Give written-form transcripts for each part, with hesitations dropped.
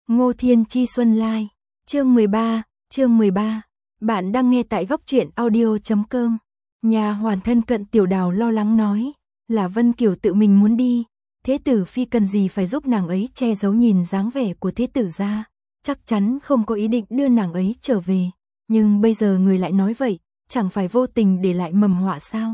Ngô Thiên Chi Xuân Lai, chương 13. Bạn đang nghe tại góc truyện audio.com. Nhà hoàn thân cận Tiểu Đào lo lắng nói, là Vân Kiều tự mình muốn đi, Thế tử phi cần gì phải giúp nàng ấy che giấu, nhìn dáng vẻ của Thế tử gia, chắc chắn không có ý định đưa nàng ấy trở về, nhưng bây giờ người lại nói vậy, chẳng phải vô tình để lại mầm họa sao?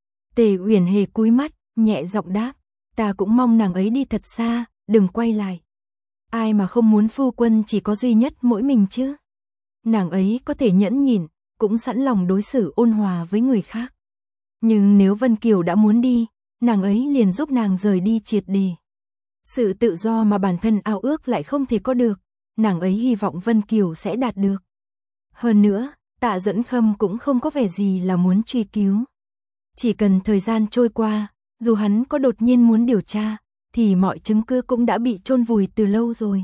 Tề Uyển Hề cúi mắt, nhẹ giọng đáp, ta cũng mong nàng ấy đi thật xa, đừng quay lại. Ai mà không muốn phu quân chỉ có duy nhất mỗi mình chứ? Nàng ấy có thể nhẫn nhịn, cũng sẵn lòng đối xử ôn hòa với người khác. Nhưng nếu Vân Kiều đã muốn đi, nàng ấy liền giúp nàng rời đi triệt để. Sự tự do mà bản thân ao ước lại không thể có được, nàng ấy hy vọng Vân Kiều sẽ đạt được. Hơn nữa, Tạ Duẫn Khâm cũng không có vẻ gì là muốn truy cứu. Chỉ cần thời gian trôi qua, dù hắn có đột nhiên muốn điều tra, thì mọi chứng cứ cũng đã bị chôn vùi từ lâu rồi.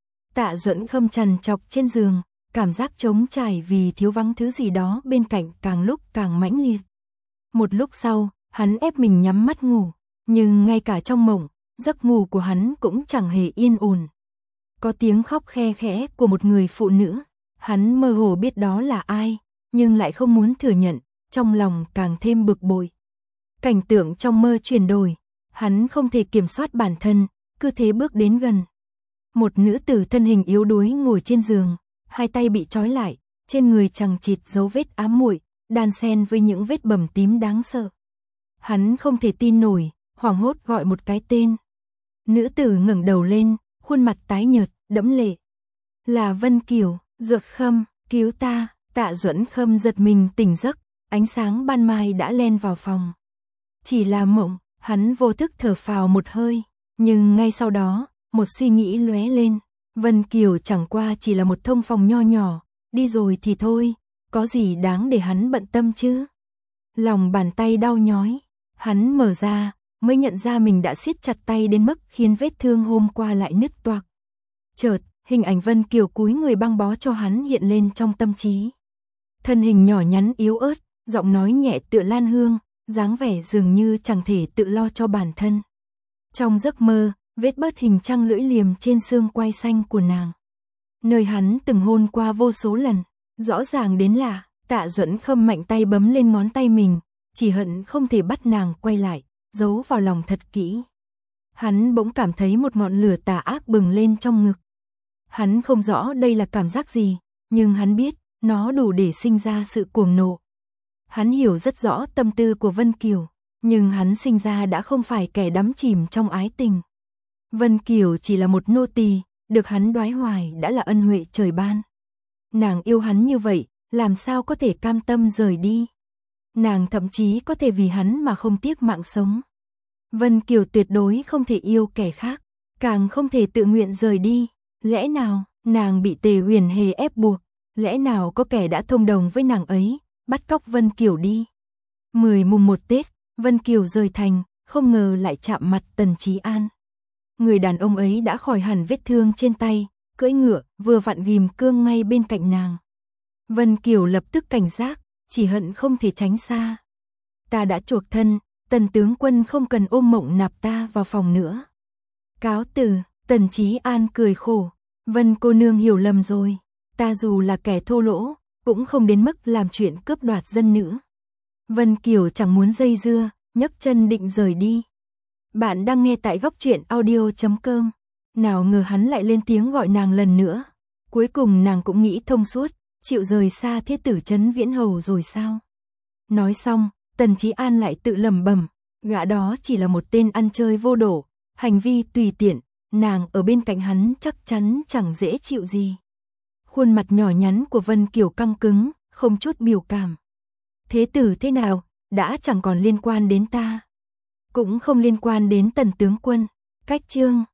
Tạ Duẫn Khâm trằn trọc trên giường, cảm giác trống trải vì thiếu vắng thứ gì đó bên cạnh càng lúc càng mãnh liệt. Một lúc sau, hắn ép mình nhắm mắt ngủ, nhưng ngay cả trong mộng, giấc ngủ của hắn cũng chẳng hề yên ổn. Có tiếng khóc khe khẽ của một người phụ nữ, hắn mơ hồ biết đó là ai, nhưng lại không muốn thừa nhận, trong lòng càng thêm bực bội. Cảnh tượng trong mơ chuyển đổi, hắn không thể kiểm soát bản thân, cứ thế bước đến gần. Một nữ tử thân hình yếu đuối ngồi trên giường, hai tay bị trói lại, trên người chằng chịt dấu vết ám muội, đan xen với những vết bầm tím đáng sợ. Hắn không thể tin nổi, hoảng hốt gọi một cái tên. Nữ tử ngẩng đầu lên, khuôn mặt tái nhợt, đẫm lệ. Là Vân Kiều. Dược Khâm, cứu ta. Tạ Duẫn Khâm giật mình tỉnh giấc, ánh sáng ban mai đã len vào phòng. Chỉ là mộng, hắn vô thức thở phào một hơi, nhưng ngay sau đó, một suy nghĩ lóe lên. Vân Kiều chẳng qua chỉ là một thông phòng nho nhỏ, đi rồi thì thôi, có gì đáng để hắn bận tâm chứ? Lòng bàn tay đau nhói, hắn mở ra, mới nhận ra mình đã siết chặt tay đến mức khiến vết thương hôm qua lại nứt toạc. Chợt, hình ảnh Vân Kiều cúi người băng bó cho hắn hiện lên trong tâm trí. Thân hình nhỏ nhắn yếu ớt, giọng nói nhẹ tựa lan hương, dáng vẻ dường như chẳng thể tự lo cho bản thân. Trong giấc mơ, vết bớt hình trăng lưỡi liềm trên xương quai xanh của nàng. Nơi hắn từng hôn qua vô số lần, rõ ràng đến lạ. Tạ Duẫn Khâm mạnh tay bấm lên ngón tay mình, chỉ hận không thể bắt nàng quay lại, giấu vào lòng thật kỹ. Hắn bỗng cảm thấy một ngọn lửa tà ác bừng lên trong ngực. Hắn không rõ đây là cảm giác gì, nhưng hắn biết, nó đủ để sinh ra sự cuồng nộ. Hắn hiểu rất rõ tâm tư của Vân Kiều, nhưng hắn sinh ra đã không phải kẻ đắm chìm trong ái tình. Vân Kiều chỉ là một nô tỳ, được hắn đoái hoài đã là ân huệ trời ban. Nàng yêu hắn như vậy, làm sao có thể cam tâm rời đi. Nàng thậm chí có thể vì hắn mà không tiếc mạng sống. Vân Kiều tuyệt đối không thể yêu kẻ khác, càng không thể tự nguyện rời đi. Lẽ nào, nàng bị Tề Uyển Hề ép buộc, lẽ nào có kẻ đã thông đồng với nàng ấy, bắt cóc Vân Kiều đi. 10 mùng 1 Tết, Vân Kiều rời thành, không ngờ lại chạm mặt Tần Chí An. Người đàn ông ấy đã khỏi hẳn vết thương trên tay, cưỡi ngựa, vừa vặn ghim cương ngay bên cạnh nàng. Vân Kiều lập tức cảnh giác, chỉ hận không thể tránh xa. Ta đã chuộc thân, Tần tướng quân không cần ôm mộng nạp ta vào phòng nữa. Cáo từ. Tần Chí An cười khổ, Vân cô nương hiểu lầm rồi, ta dù là kẻ thô lỗ, cũng không đến mức làm chuyện cướp đoạt dân nữ. Vân Kiều chẳng muốn dây dưa, nhấc chân định rời đi. Bạn đang nghe tại góc truyện audio.com. Nào ngờ hắn lại lên tiếng gọi nàng lần nữa. Cuối cùng nàng cũng nghĩ thông suốt, chịu rời xa Thế tử Trấn Viễn Hầu rồi sao? Nói xong, Tần Chí An lại tự lẩm bẩm, gã đó chỉ là một tên ăn chơi vô độ, hành vi tùy tiện. Nàng ở bên cạnh hắn chắc chắn chẳng dễ chịu gì. Khuôn mặt nhỏ nhắn của Vân Kiều căng cứng, không chút biểu cảm. Thế tử thế nào, đã chẳng còn liên quan đến ta. Cũng không liên quan đến Tần tướng quân. Cách chương.